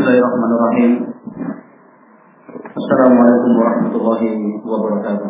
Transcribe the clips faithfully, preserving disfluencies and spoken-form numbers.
Bismillahirrahmanirrahim. Assalamualaikum warahmatullahi wabarakatuh.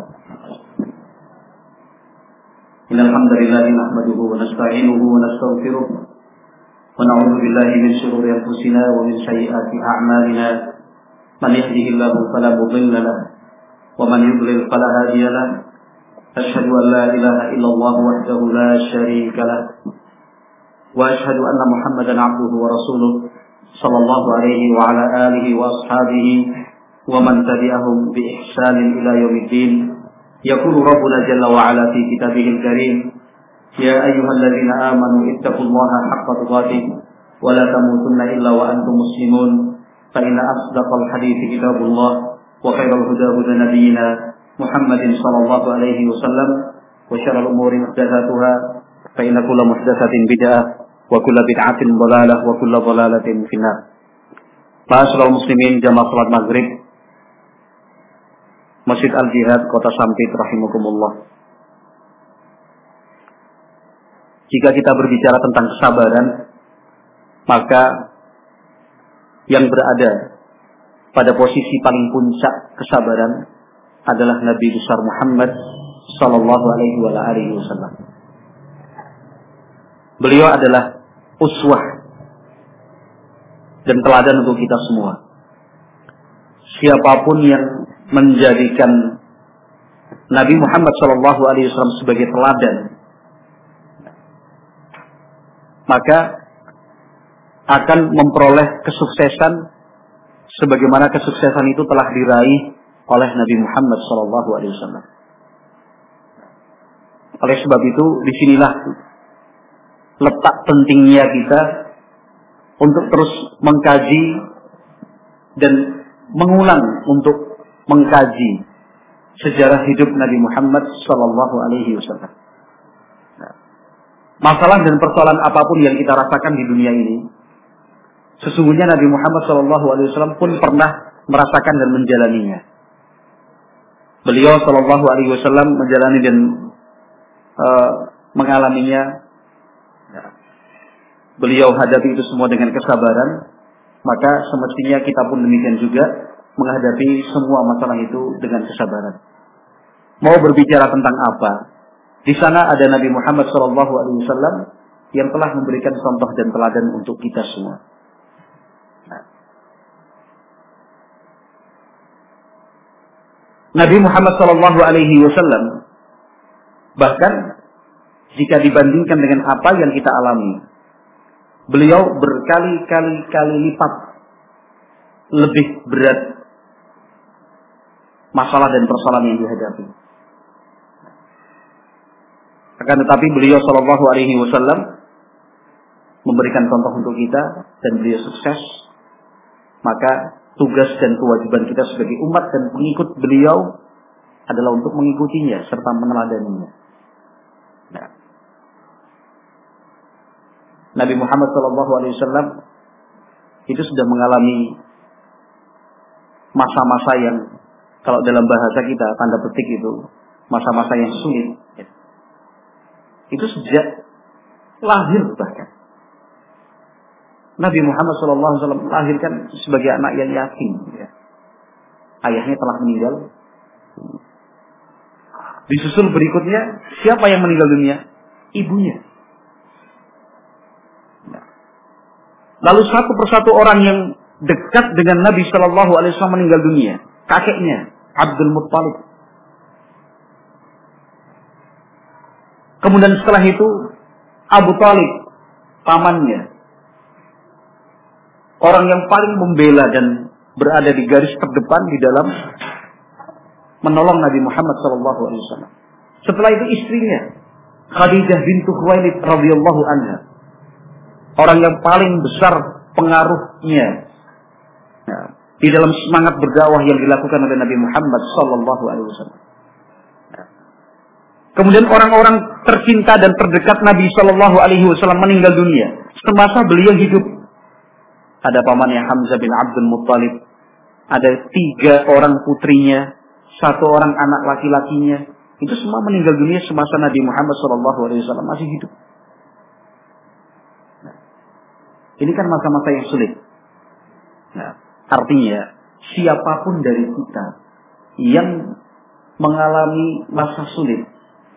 Innal hamdalillah nahmaduhu wa nasta'inuhu wa nastaghfiruh wa na'udzu billahi min shururi anfusina wa min sayyiati a'malina. Man yahdihillahu fala mudilla lahu wa man yudlil fala hadiya lahu. Asyhadu an la ilaha illallah wahdahu la syarika lahu wa asyhadu anna Muhammadan 'abduhu wa rasuluh sallallahu alaihi wa ala alihi wa ashabihi wa man tabi'ahum bi ihsanin ila yaumiddin. Yaqulu rabbuna jalla wa ala fi kitabihil karim, ya ayyuhalladzina amanu ittaqullaha haqqa tuqatih wa la tamutunna illa wa antum muslimun. Fa inna asdaqal hadithi kitabullah wa khairal huda huda nabiyyina Muhammadin sallallahu alaihi wasallam wa syarrul umuri muhdatsatuha fa inna kulla muhdatsatin bid'ah wa kulla bid'atin dhalalah wa kulla dhalalatin finnar. Ma'asyiral muslimin jamaah salat maghrib Masjid Al-Jihad Kota Sampit rahimakumullah. Jika kita berbicara tentang kesabaran, maka yang berada pada posisi paling puncak kesabaran adalah Nabi besar Muhammad sallallahu alaihi wasallam. Beliau adalah uswah dan teladan untuk kita semua. Siapapun yang menjadikan Nabi Muhammad sallallahu alaihi wasallam sebagai teladan, maka akan memperoleh kesuksesan sebagaimana kesuksesan itu telah diraih oleh Nabi Muhammad sallallahu alaihi wasallam. Oleh sebab itu, disinilah letak pentingnya kita untuk terus mengkaji dan mengulang untuk mengkaji sejarah hidup Nabi Muhammad sallallahu alaihi wasallam. Masalah dan persoalan apapun yang kita rasakan di dunia ini, sesungguhnya Nabi Muhammad sallallahu alaihi wasallam pun pernah merasakan dan menjalaninya. Beliau sallallahu alaihi wasallam menjalani dan uh, mengalaminya. Beliau hadapi itu semua dengan kesabaran, maka semestinya kita pun demikian juga menghadapi semua masalah itu dengan kesabaran. Mau berbicara tentang apa? Di sana ada Nabi Muhammad sallallahu alaihi wasallam yang telah memberikan contoh dan teladan untuk kita semua. Nah. Nabi Muhammad sallallahu alaihi wasallam bahkan jika dibandingkan dengan apa yang kita alami, beliau berkali-kali kali lipat lebih berat masalah dan persoalan yang dihadapi. Akan tetapi beliau sallallahu alaihi wasallam memberikan contoh untuk kita dan beliau sukses. Maka tugas dan kewajiban kita sebagai umat dan pengikut beliau adalah untuk mengikutinya serta meneladaninya. Nah, Nabi Muhammad sallallahu alaihi wasallam itu sudah mengalami masa-masa yang kalau dalam bahasa kita tanda petik itu masa-masa yang sulit. Itu sejak lahir bahkan. Nabi Muhammad sallallahu alaihi wasallam melahirkan sebagai anak yang yatim. Ya. Ayahnya telah meninggal. Disusul berikutnya, siapa yang meninggal dunia? Ibunya. Lalu satu persatu orang yang dekat dengan Nabi Shallallahu Alaihi Wasallam meninggal dunia, kakeknya Abdul Muttalib. Kemudian setelah itu Abu Talib, pamannya, orang yang paling membela dan berada di garis terdepan di dalam menolong Nabi Muhammad Shallallahu Alaihi Wasallam. Setelah itu istrinya Khadijah bintu Khuwailid radhiyallahu anha. Orang yang paling besar pengaruhnya ya, di dalam semangat berdakwah yang dilakukan oleh Nabi Muhammad sallallahu alaihi wasallam. Ya. Kemudian orang-orang tercinta dan terdekat Nabi sallallahu alaihi wasallam meninggal dunia semasa beliau hidup. Ada pamannya Hamzah bin Abdul Muttalib, ada tiga orang putrinya, satu orang anak laki-lakinya. Itu semua meninggal dunia semasa Nabi Muhammad sallallahu alaihi wasallam masih hidup. Ini kan masa-masa yang sulit. Nah, Artinya, siapapun dari kita yang mengalami masa sulit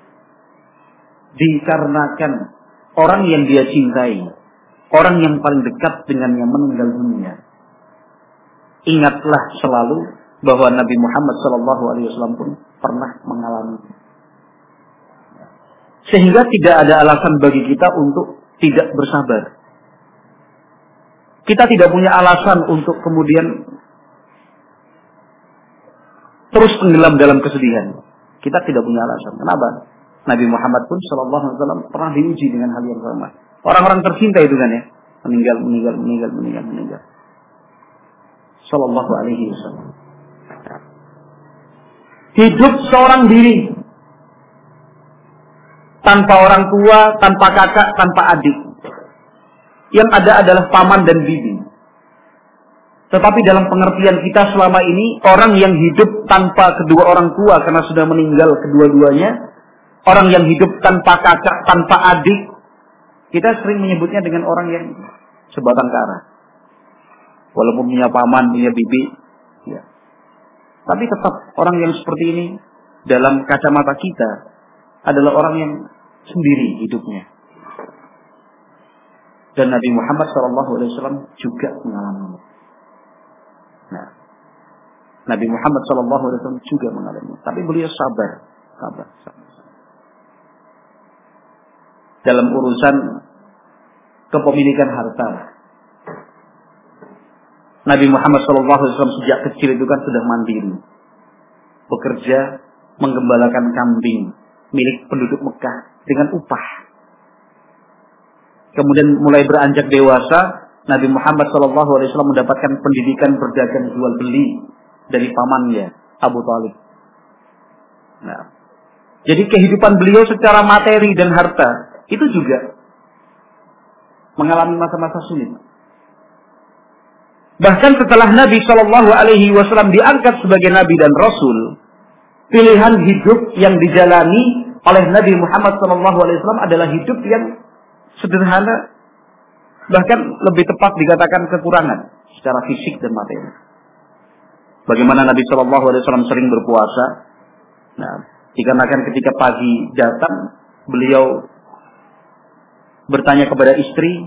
dikarenakan orang yang dia cintai, orang yang paling dekat dengannya meninggal dunia, ingatlah selalu bahwa Nabi Muhammad shallallahu alaihi wasallam pun pernah mengalami. Sehingga tidak ada alasan bagi kita untuk tidak bersabar. Kita tidak punya alasan untuk kemudian terus tenggelam dalam kesedihan. Kita tidak punya alasan. Kenapa? Nabi Muhammad pun shallallahu alaihi wasallam pernah diuji dengan hal yang sama. Orang-orang tercinta itu kan ya, meninggal, meninggal, meninggal, meninggal, meninggal. Shallallahu alaihi wasallam. Hidup seorang diri, tanpa orang tua, tanpa kakak, tanpa adik. Yang ada adalah paman dan bibi. Tetapi dalam pengertian kita selama ini, orang yang hidup tanpa kedua orang tua karena sudah meninggal kedua-duanya, orang yang hidup tanpa kakak, tanpa adik, kita sering menyebutnya dengan orang yang sebatang kara. Walaupun punya paman, punya bibi, ya. Tapi tetap orang yang seperti ini dalam kacamata kita adalah orang yang sendiri hidupnya. Dan Nabi Muhammad shallallahu alaihi wasallam juga mengalaminya. Nah, Nabi Muhammad shallallahu alaihi wasallam juga mengalaminya. Tapi beliau sabar, sabar, sabar. Dalam urusan kepemilikan harta, Nabi Muhammad shallallahu alaihi wasallam sejak kecil itu kan sudah mandiri, bekerja menggembalakan kambing milik penduduk Mekah dengan upah. Kemudian mulai beranjak dewasa, Nabi Muhammad shallallahu alaihi wasallam mendapatkan pendidikan berdagang jual beli dari pamannya Abu Thalib. Nah, jadi kehidupan beliau secara materi dan harta itu juga mengalami masa-masa sulit. Bahkan setelah Nabi shallallahu alaihi wasallam diangkat sebagai Nabi dan Rasul, pilihan hidup yang dijalani oleh Nabi Muhammad shallallahu alaihi wasallam adalah hidup yang sederhana, bahkan lebih tepat dikatakan kekurangan secara fisik dan materi. Bagaimana Nabi shallallahu alaihi wasallam sering berpuasa. Nah, dikarenakan ketika pagi datang, beliau bertanya kepada istri,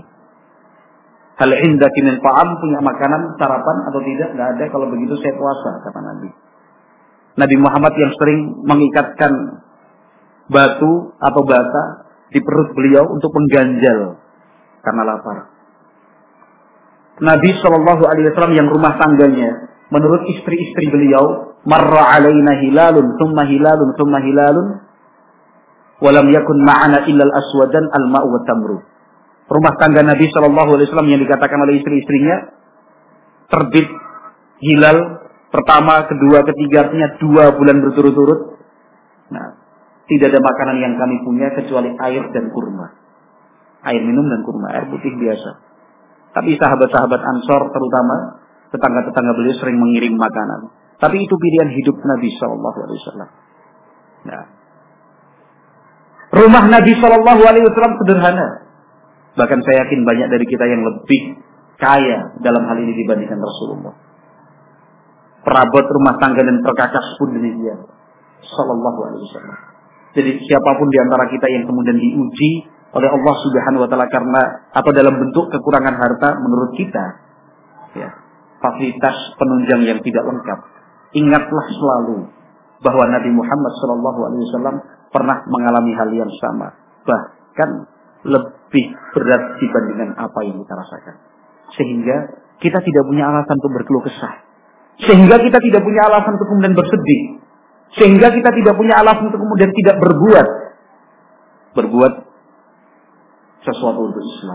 hal indaki min ta'am, punya makanan sarapan atau tidak? Tidak ada. Kalau begitu saya puasa, kata Nabi. Nabi Muhammad yang sering mengikatkan batu atau bata di perut beliau untuk mengganjal karena lapar. Nabi shallallahu alaihi wasallam yang rumah tangganya, menurut istri-istri beliau, marra alaina hilalun, thumma hilalun, thumma hilalun, walam yakun ma'ana illa al-aswadan al-ma'u wa tamru. Rumah tangga Nabi shallallahu alaihi wasallam yang dikatakan oleh istri-istrinya, terbit hilal pertama, kedua, ketiga, artinya dua bulan berturut-turut. Nah, tidak ada makanan yang kami punya kecuali air dan kurma. Air minum dan kurma, air putih biasa. Tapi sahabat-sahabat Ansor terutama, tetangga-tetangga beliau sering mengirim makanan. Tapi itu pilihan hidup Nabi shallallahu alaihi wasallam. Nah, rumah Nabi shallallahu alaihi wasallam sederhana. Bahkan saya yakin banyak dari kita yang lebih kaya dalam hal ini dibandingkan Rasulullah. Perabot rumah tangga dan perkakas pun demikian. Sallallahu alaihi wasallam. Jadi siapapun di antara kita yang kemudian diuji oleh Allah Subhanahu wa taala karena atau dalam bentuk kekurangan harta menurut kita, ya, fasilitas penunjang yang tidak lengkap, ingatlah selalu bahwa Nabi Muhammad shallallahu alaihi wasallam pernah mengalami hal yang sama, bahkan lebih berat dibandingkan apa yang kita rasakan. Sehingga kita tidak punya alasan untuk berkeluh kesah. Sehingga kita tidak punya alasan untuk kemudian bersedih. Sehingga kita tidak punya alasan untuk kemudian tidak berbuat. Berbuat sesuatu untuk Islam.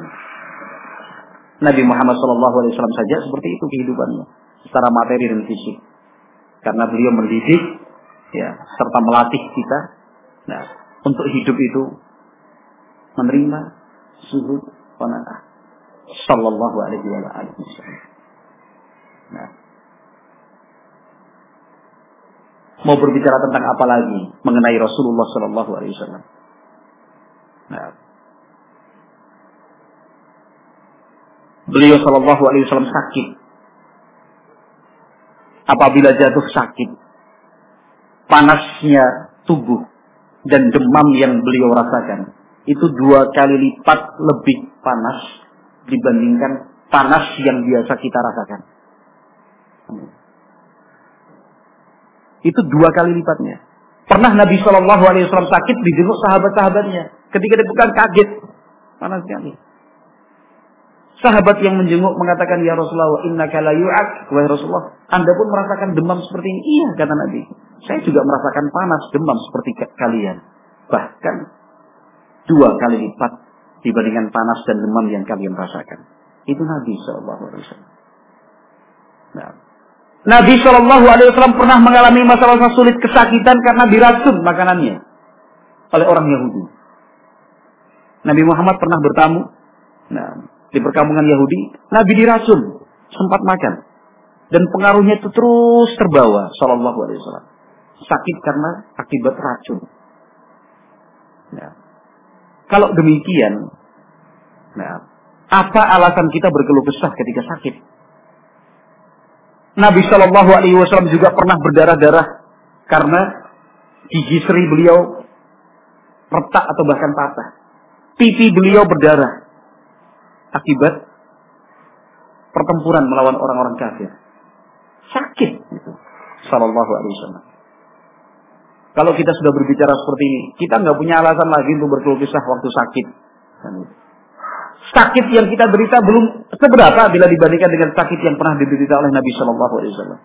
Nabi Muhammad shallallahu alaihi wasallam saja seperti itu kehidupannya. Secara materi dan fisik. Karena beliau mendidik, ya, serta melatih kita. Nah, untuk hidup itu menerima zuhud wa na'ah. Sallallahu alaihi wasallam. Nah, mau berbicara tentang apa lagi mengenai Rasulullah Sallallahu Alaihi Wasallam? Nah, beliau Sallallahu Alaihi Wasallam sakit apabila jatuh sakit, panasnya tubuh dan demam yang beliau rasakan itu dua kali lipat lebih panas dibandingkan panas yang biasa kita rasakan. Itu dua kali lipatnya. Pernah Nabi Shallallahu Alaihi Wasallam sakit dijenguk sahabat-sahabatnya. Ketika dibuka kaget, panas sekali. Sahabat yang menjenguk mengatakan, ya Rasulullah, innaka la yu'ak. Wahai Rasulullah, Anda pun merasakan demam seperti ini. Iya, kata Nabi. Saya juga merasakan panas, demam seperti kalian. Bahkan dua kali lipat dibandingkan panas dan demam yang kalian rasakan. Itu Nabi Shallallahu Alaihi Wasallam. Nah, Nabi Shallallahu Alaihi Wasallam pernah mengalami masalah sulit, kesakitan karena diracun makanannya oleh orang Yahudi. Nabi Muhammad pernah bertamu, nah, di perkampungan Yahudi, Nabi diracun, sempat makan, dan pengaruhnya itu terus terbawa. Shallallahu Alaihi Wasallam sakit karena akibat racun. Nah, kalau demikian, nah, apa alasan kita berkeluh kesah ketika sakit? Nabi Shallallahu Alaihi Wasallam juga pernah berdarah-darah karena gigi seri beliau retak atau bahkan patah. Pipi beliau berdarah akibat pertempuran melawan orang-orang kafir. Sakit itu. Shallallahu Alaihi Wasallam. Kalau kita sudah berbicara seperti ini, kita nggak punya alasan lagi untuk berkeluh kesah waktu sakit. Sakit yang kita derita belum seberapa bila dibandingkan dengan sakit yang pernah diderita oleh Nabi Shallallahu Alaihi Wasallam.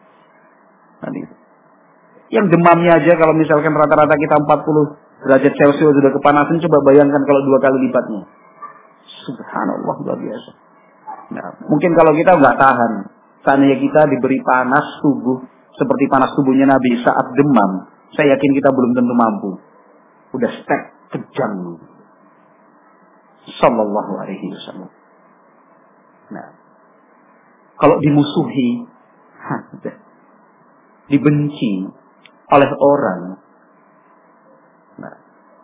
Yang demamnya aja kalau misalkan rata-rata kita empat puluh derajat Celcius sudah kepanasan, coba bayangkan kalau dua kali lipatnya. Subhanallah, luar biasa. Nah, mungkin kalau kita nggak tahan, seandainya kita diberi panas tubuh seperti panas tubuhnya Nabi saat demam, saya yakin kita belum tentu mampu. Udah stek kejam. Sallallahu Alaihi Wasallam. Nah, kalau dimusuhi, hah, dibenci oleh orang, nah,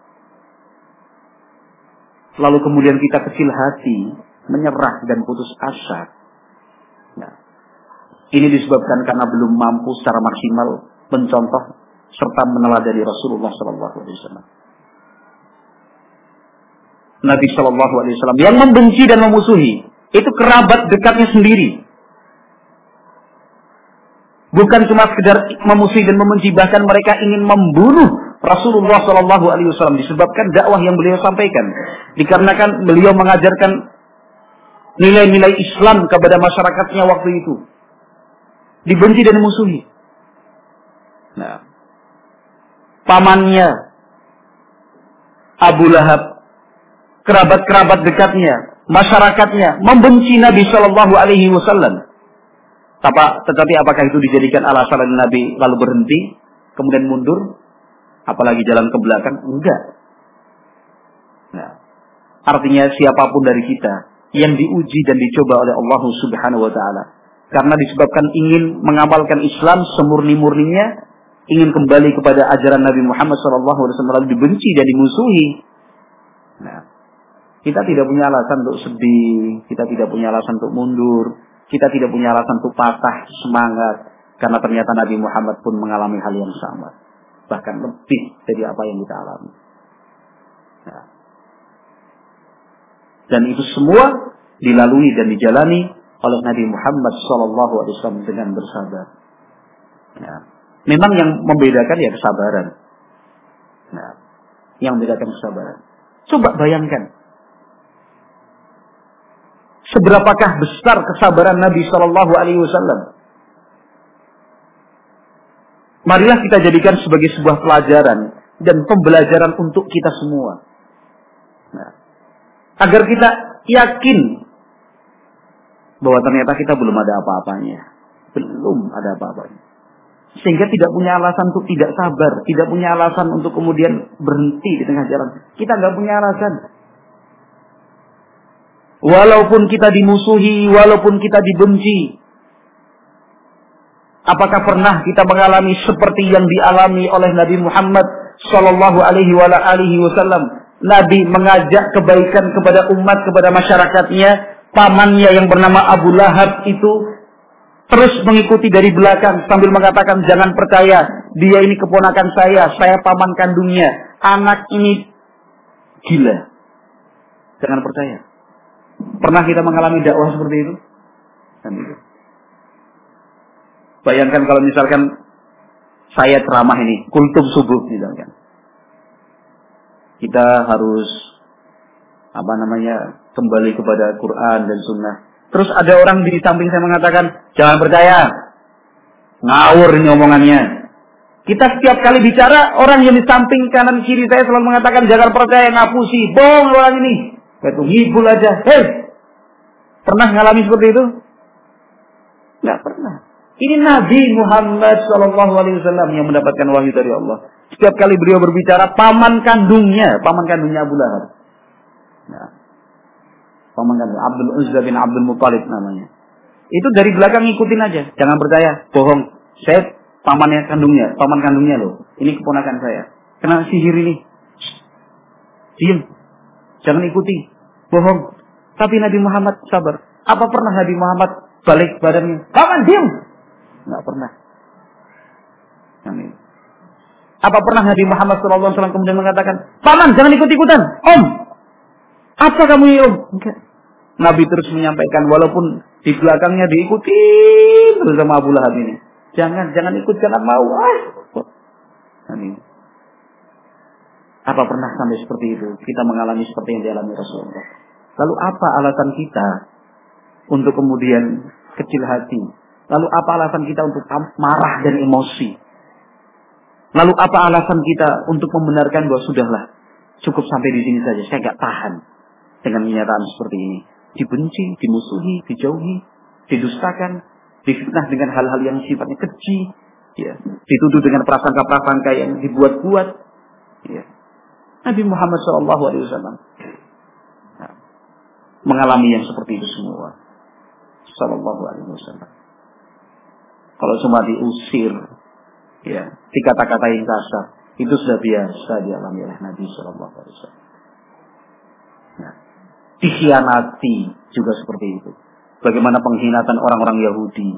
lalu kemudian kita kecil hati, menyerah dan putus asa. Nah, ini disebabkan karena belum mampu secara maksimal mencontoh serta meneladani Rasulullah Sallallahu Alaihi Wasallam. Nabi Shallallahu Alaihi Wasallam yang membenci dan memusuhi itu kerabat dekatnya sendiri, bukan cuma sekedar memusuhi dan membenci, bahkan mereka ingin membunuh Rasulullah Shallallahu Alaihi Wasallam disebabkan dakwah yang beliau sampaikan, dikarenakan beliau mengajarkan nilai-nilai Islam kepada masyarakatnya waktu itu, dibenci dan memusuhi. Nah, pamannya Abu Lahab, kerabat-kerabat dekatnya, masyarakatnya membenci Nabi Shallallahu Alaihi Wasallam. Tetapi apakah itu dijadikan alasan Nabi lalu berhenti, kemudian mundur, apalagi jalan ke belakang? Enggak. Nah, artinya siapapun dari kita yang diuji dan dicoba oleh Allah Subhanahu Wa Taala, karena disebabkan ingin mengamalkan Islam semurni-murninya, ingin kembali kepada ajaran Nabi Muhammad Shallallahu Alaihi Wasallam, lalu dibenci dan dimusuhi. Nah, kita tidak punya alasan untuk sedih, kita tidak punya alasan untuk mundur, kita tidak punya alasan untuk patah semangat, karena ternyata Nabi Muhammad pun mengalami hal yang sama, bahkan lebih dari apa yang kita alami. Nah, dan itu semua dilalui dan dijalani oleh Nabi Muhammad Shallallahu Alaihi Wasallam dengan bersabar. Nah, memang yang membedakan ya kesabaran. Nah, yang membedakan kesabaran. Coba bayangkan, seberapakah besar kesabaran Nabi Shallallahu Alaihi Wasallam. Marilah kita jadikan sebagai sebuah pelajaran dan pembelajaran untuk kita semua. Nah, agar kita yakin bahwa ternyata kita belum ada apa-apanya, belum ada apa-apanya, sehingga tidak punya alasan untuk tidak sabar, tidak punya alasan untuk kemudian berhenti di tengah jalan. Kita nggak punya alasan. Walaupun kita dimusuhi, walaupun kita dibenci, apakah pernah kita mengalami seperti yang dialami oleh Nabi Muhammad Sallallahu Alaihi Wasallam? Nabi mengajak kebaikan kepada umat, kepada masyarakatnya. Pamannya yang bernama Abu Lahab itu terus mengikuti dari belakang sambil mengatakan jangan percaya, dia ini keponakan saya, saya paman kandungnya, anak ini gila. Jangan percaya. Pernah kita mengalami dakwah seperti itu? Bayangkan kalau misalkan saya ceramah ini, kultum subuh misalkan. Kita harus apa namanya kembali kepada Quran dan Sunnah. Terus ada orang di samping saya mengatakan jangan percaya, ngawur ini omongannya. Kita setiap kali bicara, orang yang di samping kanan kiri saya selalu mengatakan jangan percaya, ngapusi, bohong orang ini. Itu ngibul aja. Hei, pernah ngalami seperti itu? Nggak pernah. Ini Nabi Muhammad shallallahu alaihi wasallam yang mendapatkan wahyu dari Allah. Setiap kali beliau berbicara, paman kandungnya, paman kandungnya Abu Lahab. Nah, paman kandung Abdul Uzza bin Abdul Muttalib namanya. Itu dari belakang ngikutin aja, jangan percaya, bohong. Saya pamannya kandungnya, paman kandungnya loh. Ini keponakan saya. Kena sihir ini. Diam. Jangan ikuti. Bohong. Tapi Nabi Muhammad sabar. Apa pernah Nabi Muhammad balik badannya? Paman diam. Enggak pernah. Amin. Apa pernah Nabi Muhammad shallallahu alaihi wasallam kemudian mengatakan, paman jangan ikut-ikutan. Om. Apa kamu ini om? Enggak. Nabi terus menyampaikan walaupun di belakangnya diikuti bersama Abu Lahab ini. Jangan, jangan ikut, jangan mau. Ah. Amin. Apa pernah sampai seperti itu? Kita mengalami seperti yang dialami Rasulullah. Lalu apa alasan kita untuk kemudian kecil hati? Lalu apa alasan kita untuk marah dan emosi? Lalu apa alasan kita untuk membenarkan bahwa sudahlah, cukup sampai di sini saja. Saya nggak tahan dengan kenyataan seperti ini. Dibenci, dimusuhi, dijauhi, didustakan, difitnah dengan hal-hal yang sifatnya keji, ya, dituduh dengan prasangka-prasangka yang dibuat-buat. Ya. Nabi Muhammad shallallahu alaihi wasallam nah, mengalami yang seperti itu semua. Shallallahu alaihi wasallam. Kalau cuma diusir, ya, dikata-katain kasar, itu sudah biasa dialami oleh Nabi shallallahu alaihi wasallam. Nah, dikhianati juga seperti itu. Bagaimana pengkhianatan orang-orang Yahudi.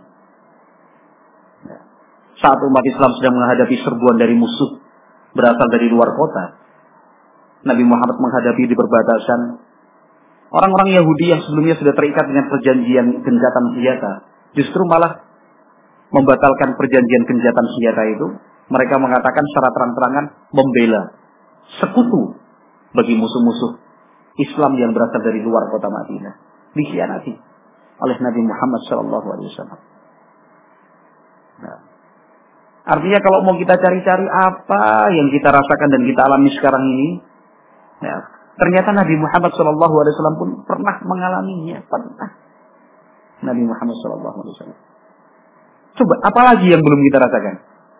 Nah, saat umat Islam sedang menghadapi serbuan dari musuh berasal dari luar kota, Nabi Muhammad menghadapi di perbatasan. Orang-orang Yahudi yang sebelumnya sudah terikat dengan perjanjian gencatan senjata, justru malah membatalkan perjanjian gencatan senjata itu. Mereka mengatakan secara terang-terangan membela sekutu bagi musuh-musuh Islam yang berasal dari luar kota Madinah. Dikhianati oleh Nabi Muhammad shallallahu alaihi wasallam. Nah, artinya kalau mau kita cari-cari apa yang kita rasakan dan kita alami sekarang ini, ya, ternyata Nabi Muhammad shallallahu alaihi wasallam pun pernah mengalaminya. Pernah. Nabi Muhammad shallallahu alaihi wasallam. Coba, apalagi yang belum kita rasakan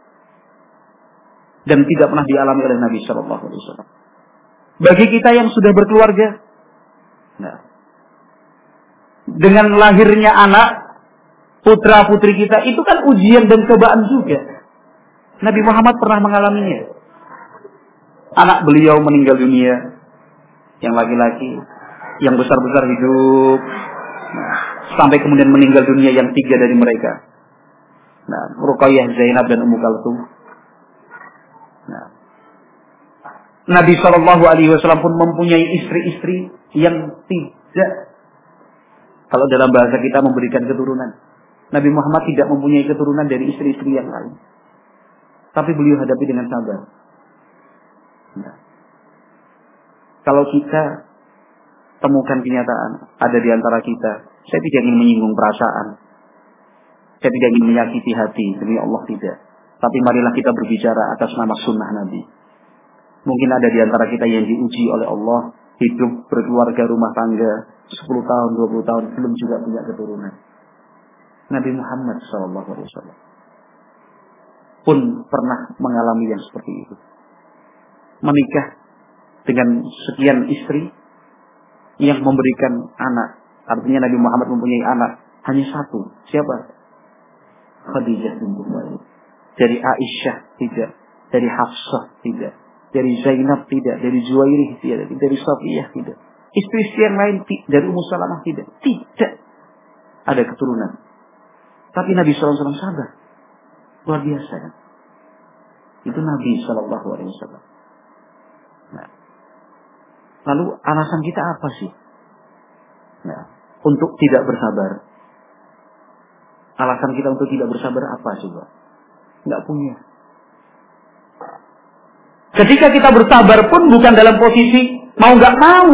dan tidak pernah dialami oleh Nabi shallallahu alaihi wasallam. Bagi kita yang sudah berkeluarga, nah, dengan lahirnya anak, putra putri kita, itu kan ujian dan cobaan juga. Nabi Muhammad pernah mengalaminya. Anak beliau meninggal dunia, yang laki-laki, yang besar-besar hidup, nah, sampai kemudian meninggal dunia yang tiga dari mereka. Nah, Ruqayyah, Zainab dan Ummu Kalsum. Nah, Nabi shallallahu alaihi wasallam pun mempunyai istri-istri yang tidak, kalau dalam bahasa kita, memberikan keturunan. Nabi Muhammad tidak mempunyai keturunan dari istri-istri yang lain. Tapi beliau hadapi dengan sabar. Nah, kalau kita temukan kenyataan ada di antara kita, saya tidak ingin menyinggung perasaan, saya tidak ingin menyakiti hati, demi Allah tidak. Tapi marilah kita berbicara atas nama sunnah Nabi. Mungkin ada di antara kita yang diuji oleh Allah, hidup berkeluarga rumah tangga sepuluh tahun, dua puluh tahun, belum juga punya keturunan. Nabi Muhammad shallallahu alaihi wasallam pun pernah mengalami yang seperti itu. Menikah dengan sekian istri yang memberikan anak. Artinya Nabi Muhammad mempunyai anak hanya satu. Siapa? Khadijah binti Khuwailid. Dari Aisyah tidak, dari Hafsah tidak, dari Zainab tidak, dari Juwairih tidak, dari Safiyah tidak. Istri-istri yang lain, dari Ummu Salamah tidak. Tidak ada keturunan. Tapi Nabi shallallahu alaihi wasallam sabar. Luar biasa kan? Itu Nabi shallallahu alaihi wasallam. Nah, lalu alasan kita apa sih? Nah, untuk tidak bersabar. Alasan kita untuk tidak bersabar apa coba? Nggak punya. Ketika kita bersabar pun bukan dalam posisi mau nggak mau.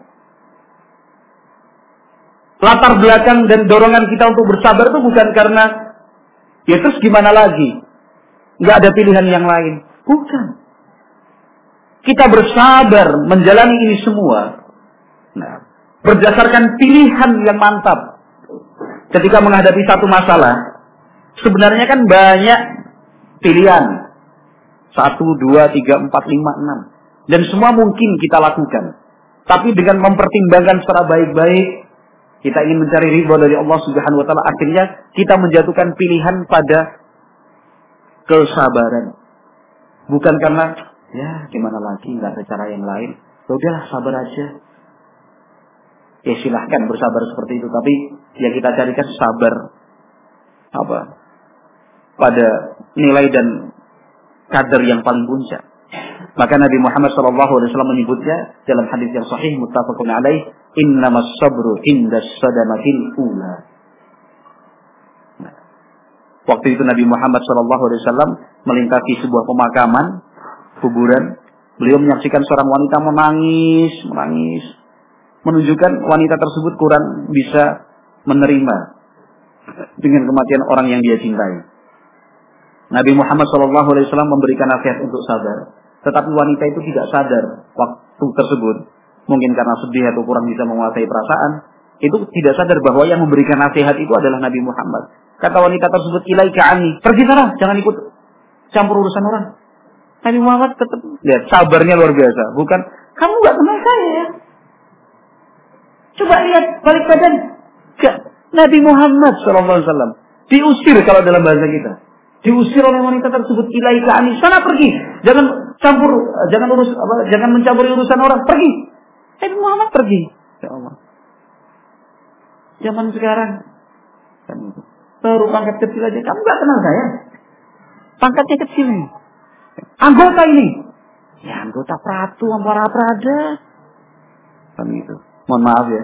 Latar belakang dan dorongan kita untuk bersabar itu bukan karena ya terus gimana lagi? Nggak ada pilihan yang lain. Bukan. Kita bersabar menjalani ini semua. Nah, berdasarkan pilihan yang mantap. Ketika menghadapi satu masalah, sebenarnya kan banyak pilihan. Satu, dua, tiga, empat, lima, enam. Dan semua mungkin kita lakukan. Tapi dengan mempertimbangkan secara baik-baik, kita ingin mencari ridha dari Allah Subhanahu wa taala, akhirnya kita menjatuhkan pilihan pada kesabaran. Bukan karena ya gimana lagi, nggak ada cara yang lain. Ya udahlah, sabar aja. Ya silahkan bersabar seperti itu, tapi ya kita carikan sabar apa? Pada nilai dan kadar yang paling puncak. Maka Nabi Muhammad shallallahu alaihi wasallam menyebutnya dalam hadis yang sahih muttafaqun alaih, innamas sabru indas sadamatil ula. Nah, waktu itu Nabi Muhammad shallallahu alaihi wasallam melintasi sebuah pemakaman kuburan. Beliau menyaksikan seorang wanita menangis, menangis, menunjukkan wanita tersebut kurang bisa menerima dengan kematian orang yang dia cintai. Nabi Muhammad shallallahu alaihi wasallam memberikan nasihat untuk sabar, tetapi wanita itu tidak sadar waktu tersebut, mungkin karena sedih atau kurang bisa menguasai perasaan, itu tidak sadar bahwa yang memberikan nasihat itu adalah Nabi Muhammad. Kata wanita tersebut, ilaika anni, pergi sana, jangan ikut campur urusan orang. Nabi Muhammad tetap lihat sabarnya luar biasa, bukan kamu nggak kenal saya ya. Coba lihat balik badan. Nabi Muhammad shallallahu alaihi wasallam diusir kalau dalam bahasa kita. Diusir oleh wanita tersebut, ilaika anni, sana pergi. Jangan campur, jangan urus apa, jangan mencampuri urusan orang, pergi. Nabi Muhammad pergi. Ya Allah. Zaman sekarang kan itu. Baru pangkat kecil aja, kamu enggak kenal saya. Pangkatnya kecil nih. Anggota ini. Ya anggota Pratu, Ampara Prada. Kan itu. Mohon maaf ya.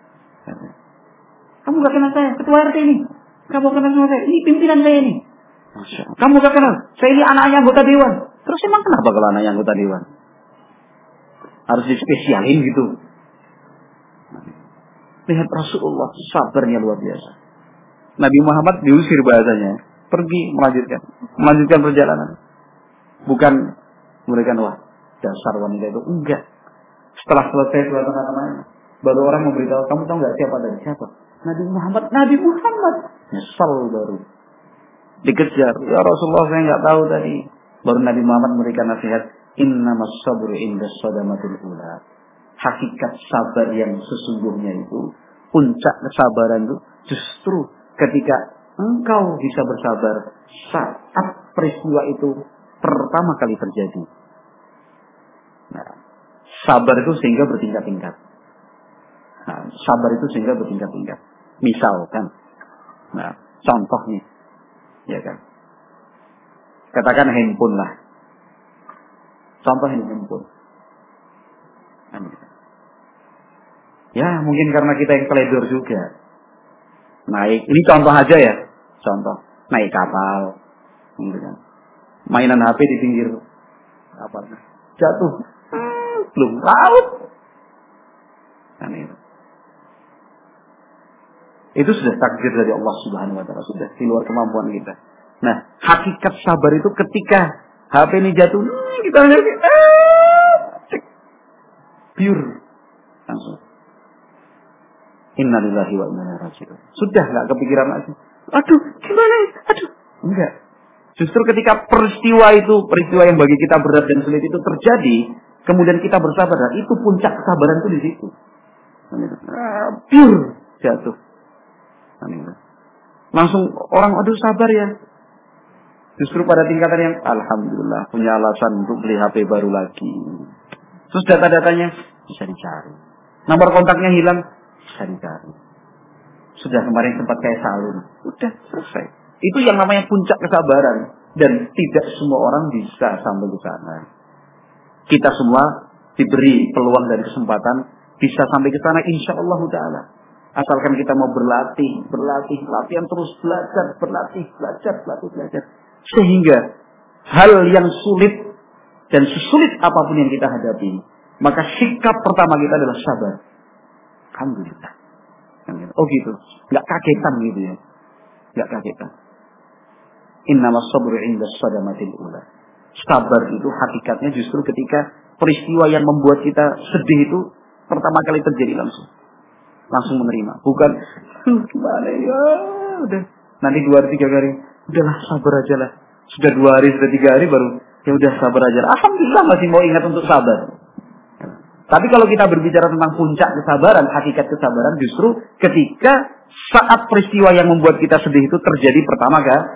Kamu enggak kenal saya, ketua R T ini. Kamu kenal sama saya, ini pimpinan saya ini. Masya Allah. Kamu gak kenal? Saya ini anaknya anggota dewan. Terus emang kenapa kalau anaknya anggota dewan? Harus dispesialin gitu. Lihat Rasulullah, sabarnya luar biasa. Nabi Muhammad diusir bahasanya. Pergi melanjutkan. Melanjutkan perjalanan. Bukan memberikan wah, dasar wanita itu. Enggak. Setelah selesai dua tengah-tengahnya, baru orang memberitahu, kamu tahu gak siapa tadi? Siapa? Nabi Muhammad. Nabi Muhammad. Nyesal baru. Dikejar, ya Rasulullah saya nggak tahu tadi. Baru Nabi Muhammad memberikan nasihat, innamas sabru indas sadamatil ula. Hakikat sabar yang sesungguhnya itu, puncak kesabaran itu justru ketika engkau bisa bersabar saat peristiwa itu pertama kali terjadi. Nah, sabar itu sehingga bertingkat-tingkat. Nah, sabar itu sehingga bertingkat-tingkat. Misalkan, nah contohnya. Ya kan. Katakan handphone lah. Contoh handphone. Ya mungkin karena kita yang teledor juga. Naik. Ini contoh aja ya. Contoh. Naik kapal. Gitu kan. Mainan H P di pinggir kapal. Jatuh. Hmm, belum laut. Kan itu. Itu sudah takdir dari Allah Subhanahu wa taala, sudah di luar kemampuan kita. Nah, hakikat sabar itu ketika H P ini jatuh, kita lihat ah, pure langsung. Innalillahi wa inna ilaihi raji'un. Sudah enggak kepikiran lagi. Aduh, gimana? Aduh, enggak. Justru ketika peristiwa itu, peristiwa yang bagi kita berat dan sulit itu terjadi, kemudian kita bersabar, nah, itu puncak kesabaran itu di situ. Ah, pure jatuh. Langsung orang aduh sabar ya. Justru pada tingkatan yang alhamdulillah punya alasan untuk beli H P baru lagi. Terus data-datanya bisa dicari. Nomor kontaknya hilang, bisa dicari. Sudah kemarin sempat kayak salin. Udah selesai. Itu yang namanya puncak kesabaran. Dan tidak semua orang bisa sampai ke sana. Kita semua diberi peluang dan kesempatan bisa sampai ke sana insyaallah taala. Asalkan kita mau berlatih, berlatih, latihan terus, belajar, berlatih, belajar, berlatih, belajar. Sehingga hal yang sulit dan sesulit apapun yang kita hadapi, maka sikap pertama kita adalah sabar. Alhamdulillah. Oh gitu, nggak kagetan gitu ya, nggak kagetan. Innamas sabru 'inda sadamatil ula. Sabar itu hakikatnya justru ketika peristiwa yang membuat kita sedih itu pertama kali terjadi langsung. Langsung menerima. Bukan, uh, gimana ya, udah. Nanti dua hari, tiga hari, udahlah sabar aja lah. Sudah dua hari, sudah tiga hari baru, ya udah sabar aja lah. Alhamdulillah masih mau ingat untuk sabar. Tapi kalau kita berbicara tentang puncak kesabaran, hakikat kesabaran justru ketika saat peristiwa yang membuat kita sedih itu terjadi pertama kan.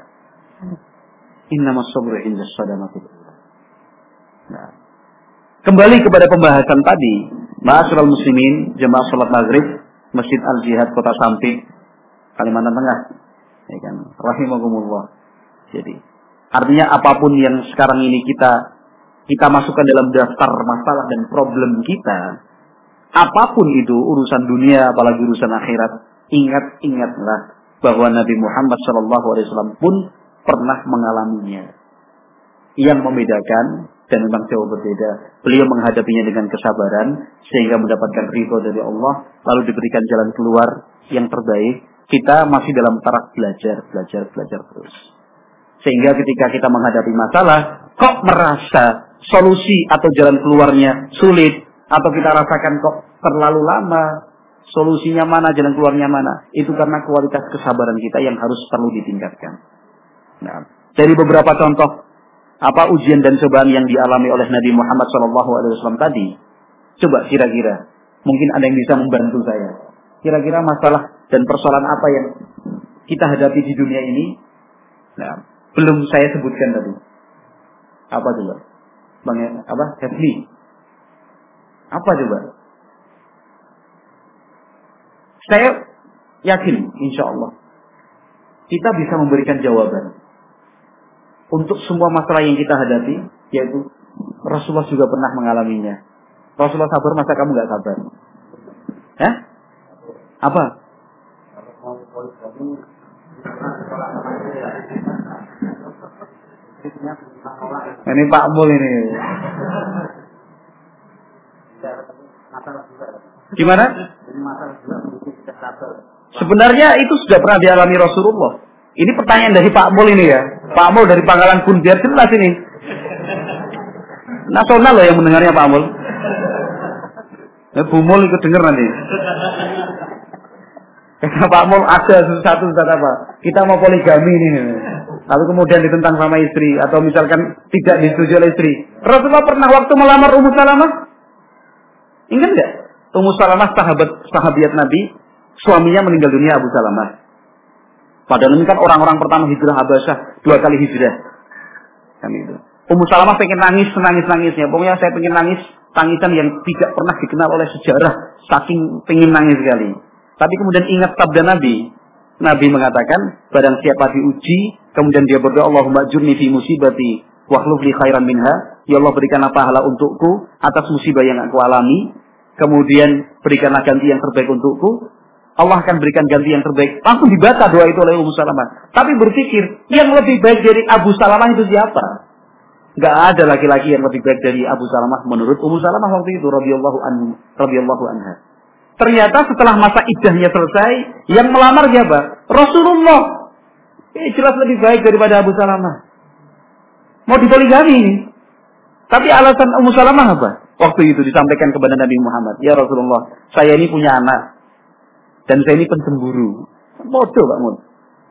Innamas sabru 'inda sadamatil ula. Nah, kembali kepada pembahasan tadi, ma'asyiral muslimin, jemaah salat maghrib, Masjid Al-Jihad Kota Sampit, Kalimantan Tengah, ya kan, rahimakumullah. Jadi, artinya apapun yang sekarang ini kita kita masukkan dalam daftar masalah dan problem kita, apapun itu urusan dunia, apalagi urusan akhirat, ingat-ingatlah bahwa Nabi Muhammad shallallahu alaihi wasallam pun pernah mengalaminya. Yang membedakan dan memang jauh berbeda. Beliau menghadapinya dengan kesabaran sehingga mendapatkan ridho dari Allah, lalu diberikan jalan keluar yang terbaik. Kita masih dalam taraf belajar, belajar, belajar terus. Sehingga ketika kita menghadapi masalah, kok merasa solusi atau jalan keluarnya sulit, atau kita rasakan kok terlalu lama, solusinya mana, jalan keluarnya mana, itu karena kualitas kesabaran kita yang harus perlu ditingkatkan. Nah, dari beberapa contoh apa ujian dan cobaan yang dialami oleh Nabi Muhammad shallallahu alaihi wasallam tadi, coba kira-kira mungkin ada yang bisa membantu saya. Kira-kira masalah dan persoalan apa yang kita hadapi di dunia ini? Nah, belum saya sebutkan tadi. Apa coba? Bang apa? Hefli. Apa coba? Saya yakin, insya Allah kita bisa memberikan jawaban untuk semua masalah yang kita hadapi, yaitu Rasulullah juga pernah mengalaminya. Rasulullah sabar, masa kamu nggak sabar? Hah? Apa? Ini Pak Mul ini. Gimana? Sebenarnya itu sudah pernah dialami Rasulullah. Ini pertanyaan dari Pak Mul ini ya. Pak Mul dari Pangkalan Bun, biar jelas ini. Nasional loh yang mendengarnya Pak Mul. Ya, Bu Mul ikut denger nanti. Karena Pak Mul ada satu satu apa? Kita mau poligami ini. Lalu kemudian ditentang sama istri atau misalkan tidak disetujui oleh istri. Rasulullah pernah waktu melamar Ummu Salamah? Ingat enggak? Ummu Salamah sahabat sahabiat Nabi, suaminya meninggal dunia Abu Salamah. Padahal ini kan orang-orang pertama hijrah Habasyah, dua kali hijrah. Kan itu. Ummu Salamah pengen nangis, nangis-nangisnya. Pokoknya saya pengen nangis, tangisan yang tidak pernah dikenal oleh sejarah, saking pengen nangis sekali. Tapi kemudian ingat sabda Nabi. Nabi mengatakan, barang siapa diuji, kemudian dia berdoa, Allahumma ajurni fi musibati, wakhluf li khairan minha. Ya Allah, berikanlah pahala untukku atas musibah yang aku alami. Kemudian berikanlah ganti yang terbaik untukku. Allah akan berikan ganti yang terbaik. Langsung dibaca doa itu oleh Ummu Salamah. Tapi berpikir, yang lebih baik dari Abu Salamah itu siapa? Gak ada laki-laki yang lebih baik dari Abu Salamah menurut Ummu Salamah waktu itu, radhiyallahu anhu, radhiyallahu anha. Ternyata setelah masa iddahnya selesai, yang melamar siapa? Rasulullah. Ini jelas lebih baik daripada Abu Salamah. Mau dipoligami. Tapi alasan Ummu Salamah apa? Waktu itu disampaikan kepada Nabi Muhammad, ya Rasulullah, saya ini punya anak. Dan saya ini pencemburu. Bodoh Pak Mun.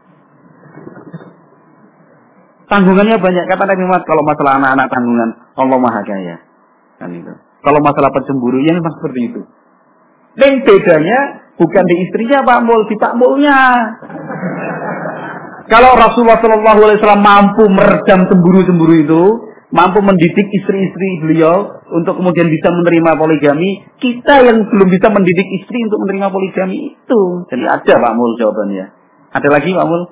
Tanggungannya banyak. Kata Nabi Muhammad, kalau masalah anak-anak tanggungan, Allah Maha Kaya. Kan itu. Kalau masalah pencemburu, ya memang seperti itu. Dan bedanya, bukan di istrinya Pak Mul, di Pak Mulnya. Kalau Rasulullah shallallahu alaihi wasallam mampu meredam cemburu-cemburu itu, mampu mendidik istri-istri beliau untuk kemudian bisa menerima poligami, kita yang belum bisa mendidik istri untuk menerima poligami itu. Jadi ada Pak Mul jawabannya. Ada lagi Pak Mul?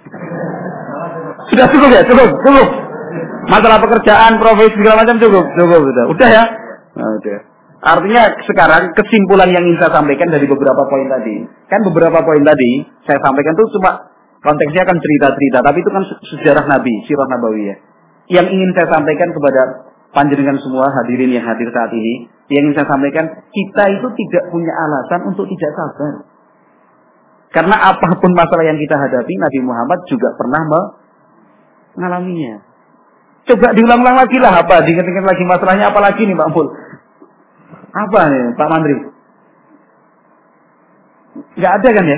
Sudah cukup ya? Cukup, cukup. Masalah pekerjaan, profesi segala macam cukup, cukup sudah. Udah ya? Nah, udah. Artinya sekarang kesimpulan yang ingin saya sampaikan dari beberapa poin tadi. Kan beberapa poin tadi saya sampaikan itu cuma konteksnya kan cerita-cerita, tapi itu kan sejarah Nabi, sirah nabawiyah. Yang ingin saya sampaikan kepada panjenengan semua hadirin yang hadir saat ini, yang ingin saya sampaikan, kita itu tidak punya alasan untuk tidak sabar. Karena apapun masalah yang kita hadapi, Nabi Muhammad juga pernah mengalaminya. Coba diulang-ulang lagi lah apa, diingat-ingat lagi masalahnya apa lagi nih Pak Mul? Apa nih Pak Mandri? Gak ada kan ya?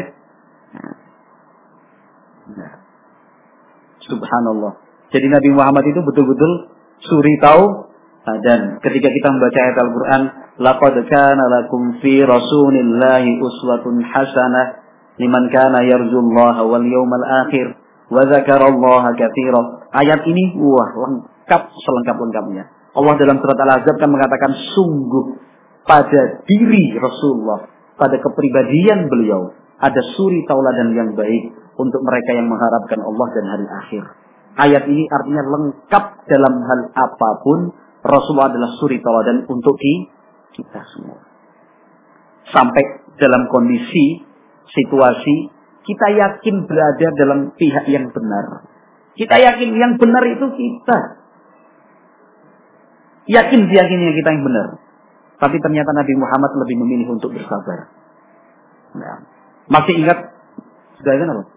Subhanallah. Jadi Nabi Muhammad itu betul-betul suri tahu. Dan ketika kita membaca ayat Al-Quran, laqad kana lakum fi rasulillahi uswatun hasanah liman kana yarjullaha wal yawmal akhir wa dzakarallaha katsiran. Ayat ini wah lengkap selengkap-lengkapnya. Allah dalam surat Al-Ahzab kan mengatakan sungguh pada diri Rasulullah, pada kepribadian beliau ada suri tauladan yang baik untuk mereka yang mengharapkan Allah dan hari akhir. Ayat ini artinya lengkap dalam hal apapun. Rasulullah adalah suri tauladan untuk kita semua. Sampai dalam kondisi, situasi, kita yakin berada dalam pihak yang benar. Kita yakin yang benar itu kita. Yakin yakinnya kita yang benar. Tapi ternyata Nabi Muhammad lebih memilih untuk bersabar. Nah, masih ingat? Sudah kan apa?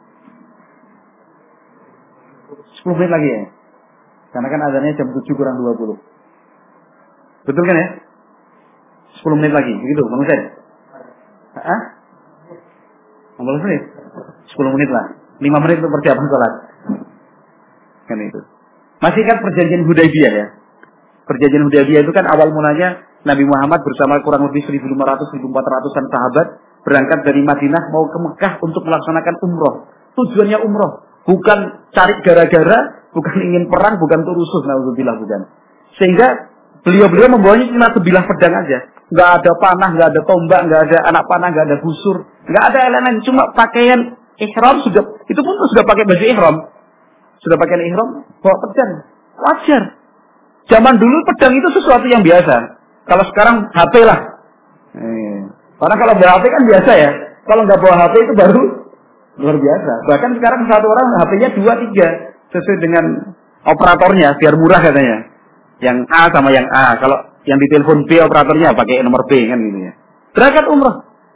sepuluh menit lagi ya? Karena kan azannya jam tujuh kurang dua puluh. Betul kan ya? sepuluh menit lagi, begitu Bang Hussein? Hah? lima belas menit? sepuluh menit lah. lima menit untuk persiapan sholat. Kan itu. Masih kan perjanjian Hudaybiyah ya? Perjanjian Hudaybiyah itu kan awal mulanya Nabi Muhammad bersama kurang lebih seribu lima ratus sampai seribu empat ratusan sahabat berangkat dari Madinah mau ke Mekah untuk melaksanakan umroh. Tujuannya umroh. Bukan cari gara-gara, bukan ingin perang, bukan untuk rusuh, na'udzubillah bukan. Sehingga beliau-beliau membawanya cuma sebilah pedang aja. Nggak ada panah, nggak ada tombak, nggak ada anak panah, nggak ada busur, nggak ada elemen, cuma pakaian ihram sudah. Itu pun sudah pakai baju ihram, sudah pakai ihram, bawa pedang, wajar. Zaman dulu pedang itu sesuatu yang biasa. Kalau sekarang H P lah. Eh. Karena kalau bawa H P kan biasa ya. Kalau nggak bawa H P itu baru luar biasa. Bahkan sekarang satu orang H P-nya dua tiga sesuai dengan operatornya biar murah katanya. Yang A sama yang A. Kalau yang ditelepon B operatornya pakai nomor B kan gitu ya. Berangkat umroh.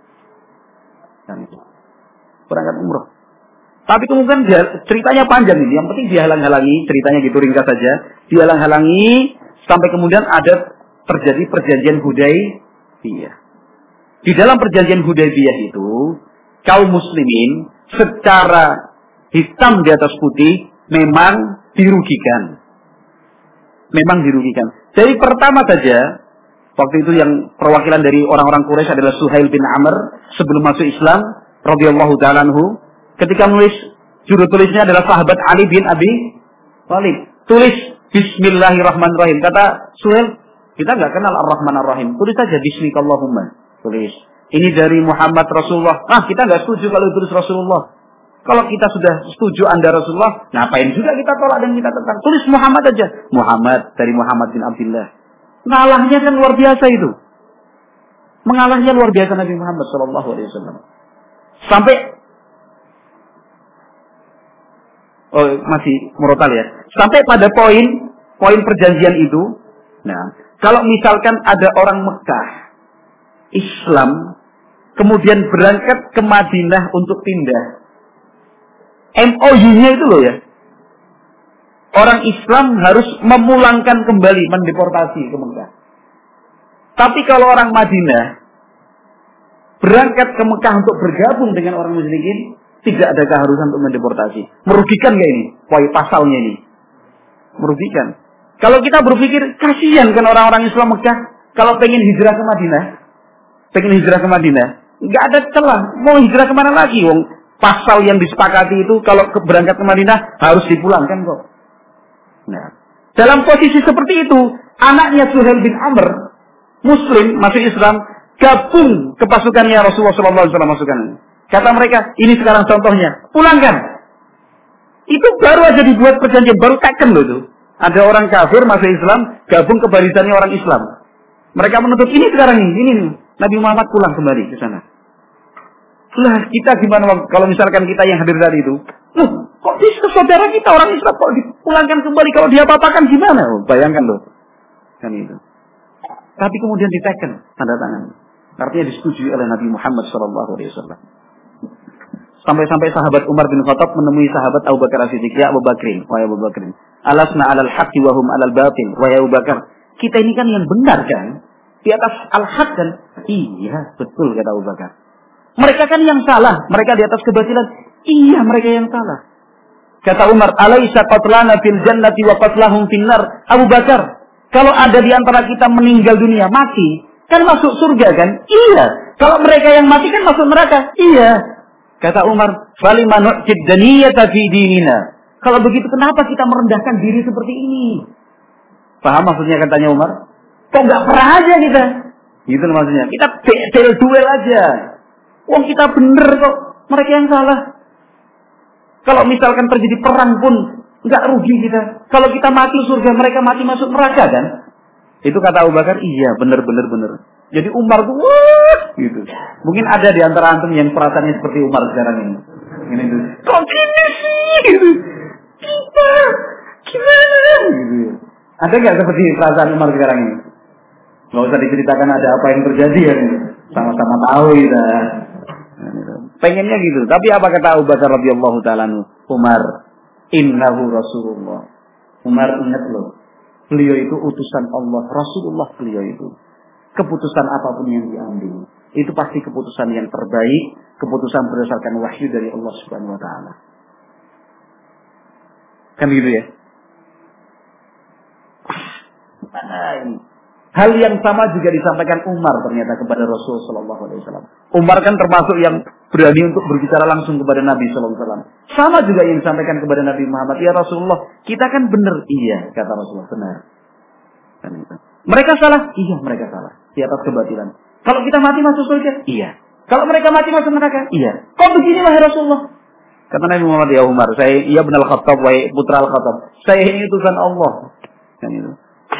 Berangkat umroh. Tapi kemudian dia, ceritanya panjang ini. Yang penting dihalang-halangi, ceritanya gitu ringkas saja. Dihalang-halangi sampai kemudian ada terjadi perjanjian Hudaybiyah. Di dalam perjanjian Hudaybiyah itu kaum muslimin secara hitam di atas putih memang dirugikan. Memang dirugikan. Dari pertama saja, waktu itu yang perwakilan dari orang-orang Quraisy adalah Suhail bin Amr sebelum masuk Islam, radhiyallahu ta'ala anhu. Ketika menulis, juru tulisnya adalah sahabat Ali bin Abi Thalib. Tulis Bismillahirrahmanirrahim. Kata Suhail, kita nggak kenal Ar-Rahman Ar-Rahim. Tulis saja Bismikallahumma. Tulis. Ini dari Muhammad Rasulullah. Ah, kita nggak setuju kalau tulis Rasulullah. Kalau kita sudah setuju Anda Rasulullah, ngapain juga kita tolak dan kita tentang. Tulis Muhammad aja. Muhammad dari Muhammad bin Abdullah. Ngalahnya kan luar biasa itu. Mengalahnya luar biasa Nabi Muhammad Shallallahu Alaihi Wasallam. Sampai oh masih murotal ya. Sampai pada poin poin perjanjian itu. Nah, kalau misalkan ada orang Mekah Islam kemudian berangkat ke Madinah untuk pindah, M O U-nya itu loh ya. Orang Islam harus memulangkan kembali, mendeportasi ke Mekah. Tapi kalau orang Madinah berangkat ke Mekah untuk bergabung dengan orang musyrikin, tidak ada keharusan untuk mendeportasi. Merugikan nggak ini? Poin pasalnya ini. Merugikan. Kalau kita berpikir, kasihan kan orang-orang Islam Mekah kalau pengen hijrah ke Madinah, pengen hijrah ke Madinah, nggak ada celah. Mau hijrah kemana lagi? Wong pasal yang disepakati itu kalau berangkat ke Madinah harus dipulangkan kok. Nah, Dalam posisi seperti itu, anaknya Suhail bin Amr, Muslim, masuk Islam, gabung ke pasukannya Rasulullah shallallahu alaihi wasallam pasukannya. Kata mereka, ini sekarang contohnya, pulangkan. Itu baru aja dibuat perjanjian, baru taken loh itu. Ada orang kafir masuk Islam, gabung ke barisannya orang Islam. Mereka menuntut ini sekarang ini, ini nih. Nabi Muhammad pulang kembali ke sana. Lah kita gimana kalau misalkan kita yang hadir tadi itu? Loh, kok bisa saudara kita orang Islam kok dipulangkan kembali, kalau dia apa-apakan gimana? Oh, bayangkan loh. Kan itu. Tapi kemudian diteken tanda tangan. Artinya disetujui oleh Nabi Muhammad shallallahu alaihi wasallam. Sampai-sampai sahabat Umar bin Khattab menemui sahabat Abu Bakar As-Siddiq, ya Abu Bakrin, wahai Abu Bakrin, alasna alal haqqi wa hum alal batil, wahai Abu Bakar, kita ini kan yang benar kan? Di atas al-haq kan? Iya, betul kata Abu Bakar. Mereka kan yang salah, mereka di atas kebatilan. Iya, mereka yang salah. Kata Umar, alaisa qatlana fil jannati wa qatlahum finnar. Abu Bakar, kalau ada di antara kita meninggal dunia, mati, kan masuk surga kan? Iya. Kalau mereka yang mati kan masuk neraka? Iya. Kata Umar, "Falima nu'tid daniyata fi dinina." Kalau begitu kenapa kita merendahkan diri seperti ini? Paham maksudnya katanya Umar? Kok enggak pernah aja kita? Gitu maksudnya. Kita duel duel aja. Wong kita bener kok, mereka yang salah. Kalau misalkan terjadi perang pun enggak rugi kita. Kalau kita mati surga, mereka mati masuk neraka kan? Itu kata Abu Bakar, iya bener bener bener. Jadi Umar tuh, wah, gitu. Mungkin ada di antara antum yang perasaannya seperti Umar sekarang ini. Ini tuh, kok gini sih? Gitu. Kita, gimana? Gitu. Ada nggak seperti perasaan Umar sekarang ini? Nggak usah diceritakan ada apa yang terjadi ya. Sama-sama tahu kita. Pengennya gitu. Tapi apa kata Abu Bakar radhiyallahu taala anhu? Umar, innahu Rasulullah. Umar ingat loh, beliau itu utusan Allah, Rasulullah beliau itu. Keputusan apapun yang diambil, itu pasti keputusan yang terbaik, keputusan berdasarkan wahyu dari Allah Subhanahu wa taala. Kan gitu ya? Hal yang sama juga disampaikan Umar ternyata kepada Rasul sallallahu alaihi wasallam. Umar kan termasuk yang berani untuk berbicara langsung kepada Nabi sallallahu alaihi wasallam. Sama juga yang disampaikan kepada Nabi Muhammad, ya Rasulullah, kita kan benar. Iya, kata Rasulullah, benar. Kan itu. Mereka salah? Iya, mereka salah. Di atas kebatilan. Kalau kita mati masuk surga? Iya. Kalau mereka mati masuk neraka? Iya. Kok begini wahai Rasulullah? Kata Nabi Muhammad, ya Umar, saya iya bin Al-Khattab, wahai putra Al-Khattab, saya ini utusan Allah. Kan itu.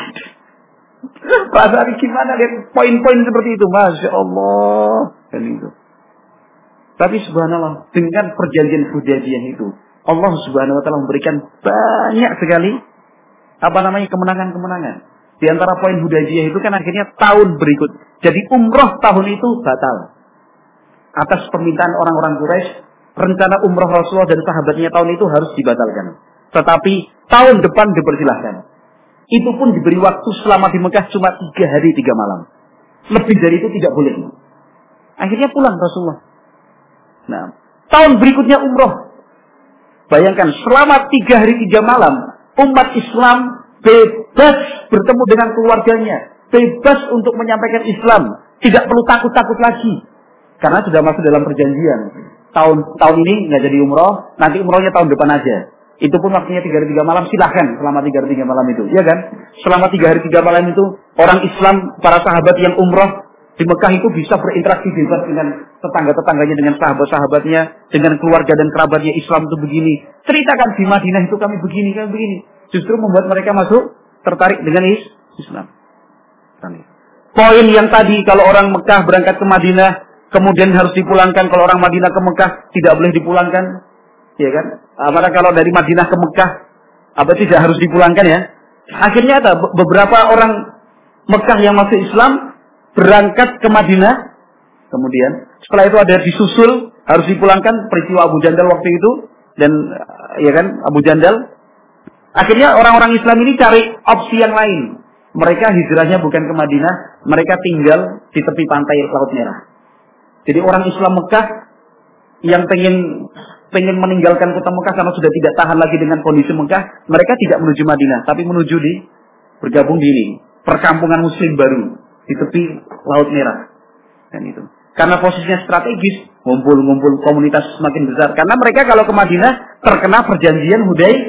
Perasaan gimana lihat poin-poin seperti itu? Masya Allah. Kan itu. Tapi subhanallah, dengan perjanjian Hudaybiyah itu, Allah Subhanahu wa taala memberikan banyak sekali apa namanya kemenangan-kemenangan. Di antara poin Hudaybiyah itu kan akhirnya tahun berikut. Jadi umroh tahun itu batal. Atas permintaan orang-orang Quraisy, rencana umroh Rasulullah dan sahabatnya tahun itu harus dibatalkan. Tetapi tahun depan dipersilahkan. Itu pun diberi waktu selama di Mekah cuma tiga hari tiga malam. Lebih dari itu tidak boleh. Akhirnya pulang Rasulullah. Nah, tahun berikutnya umroh. Bayangkan selama tiga hari tiga malam umat Islam bebas bertemu dengan keluarganya, bebas untuk menyampaikan Islam, tidak perlu takut-takut lagi, karena sudah masuk dalam perjanjian. Tahun tahun ini nggak jadi umroh, nanti umrohnya tahun depan aja. Itu pun waktunya tiga hari tiga malam, silahkan selama tiga hari tiga malam itu, ya kan? Selama tiga hari tiga malam itu orang Islam, para sahabat yang umroh di Mekah itu bisa berinteraksi bebas dengan tetangga-tetangganya, dengan sahabat-sahabatnya, dengan keluarga dan kerabatnya. Islam itu begini. Ceritakan di Madinah itu kami begini, kami begini. Justru membuat mereka masuk tertarik dengan Islam. Poin yang tadi kalau orang Mekah berangkat ke Madinah kemudian harus dipulangkan, kalau orang Madinah ke Mekah tidak boleh dipulangkan, ya kan? Apalagi kalau dari Madinah ke Mekah apa tidak harus dipulangkan ya? Akhirnya ada beberapa orang Mekah yang masuk Islam berangkat ke Madinah, kemudian setelah itu ada disusul harus dipulangkan, peristiwa Abu Jandal waktu itu, dan ya kan Abu Jandal. Akhirnya orang-orang Islam ini cari opsi yang lain. Mereka hijrahnya bukan ke Madinah, mereka tinggal di tepi pantai Laut Merah. Jadi orang Islam Mekah yang pengen pengen meninggalkan kota Mekah karena sudah tidak tahan lagi dengan kondisi Mekah, mereka tidak menuju Madinah, tapi menuju di bergabung di ini perkampungan Muslim baru di tepi Laut Merah. Dan itu karena posisinya strategis, ngumpul-ngumpul komunitas semakin besar. Karena mereka kalau ke Madinah terkena perjanjian Hudaybiyah.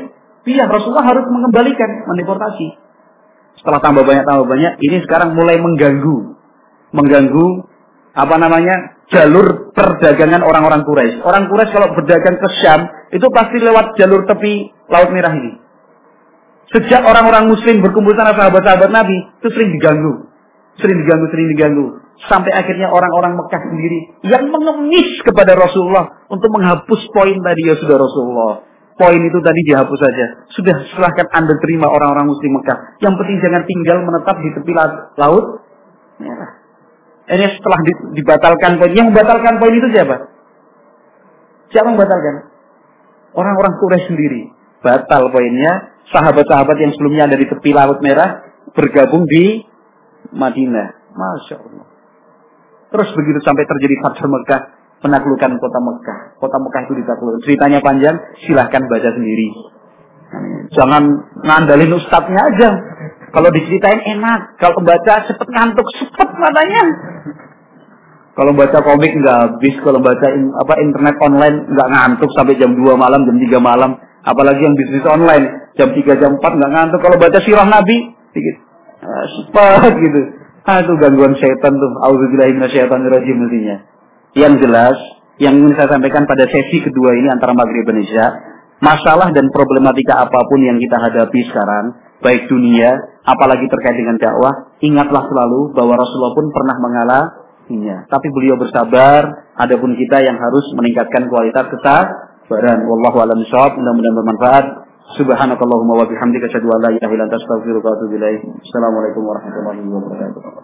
Iya, Rasulullah harus mengembalikan, mendeportasi. Setelah tambah banyak tambah banyak, ini sekarang mulai mengganggu, mengganggu apa namanya jalur perdagangan orang-orang Quraisy. Orang Quraisy kalau berdagang ke Syam itu pasti lewat jalur tepi Laut Merah ini. Sejak orang-orang Muslim berkumpul sana sahabat-sahabat Nabi itu sering diganggu, sering diganggu, sering diganggu, sampai akhirnya orang-orang Mekah sendiri yang mengemis kepada Rasulullah untuk menghapus poin tadi. Ya sudah Rasulullah, poin itu tadi dihapus saja. Sudah, silahkan Anda terima orang-orang Muslim Mekah. Yang penting jangan tinggal menetap di tepi Laut Merah. Ini setelah dibatalkan poin. Yang membatalkan poin itu siapa? Siapa yang membatalkan? Orang-orang Quraisy sendiri. Batal poinnya. Sahabat-sahabat yang sebelumnya ada di tepi Laut Merah bergabung di Madinah. Masya Allah. Terus begitu sampai terjadi Fathu Mekah, penaklukan kota Mekah. Kota Mekah itu ditaklukkan. Ceritanya panjang, silahkan baca sendiri. Jangan ngandalin ustadznya aja. Kalau diceritain enak, kalau baca cepet ngantuk, cepet matanya. Kalau baca komik nggak habis, kalau baca in, apa internet online nggak ngantuk sampai jam dua malam, jam tiga malam. Apalagi yang bisnis online, jam tiga, jam empat nggak ngantuk. Kalau baca sirah Nabi, sedikit ah, cepet gitu. Ah, itu gangguan setan tuh. Auzubillahi minasyaitonirrajim mestinya. Yang jelas, yang ingin saya sampaikan pada sesi kedua ini antara Maghrib dan Isya, masalah dan problematika apapun yang kita hadapi sekarang, baik dunia, apalagi terkait dengan dakwah, ingatlah selalu bahwa Rasulullah pun pernah mengalaminya. Tapi beliau bersabar, adapun kita yang harus meningkatkan kualitas kesabaran. Wallahu a'lam bishawab, mudah-mudahan bermanfaat. Subhanakallahumma wa bihamdika asyhadu an la ilaha illa anta astaghfiruka wa atubu ilaik. Assalamualaikum warahmatullahi wabarakatuh.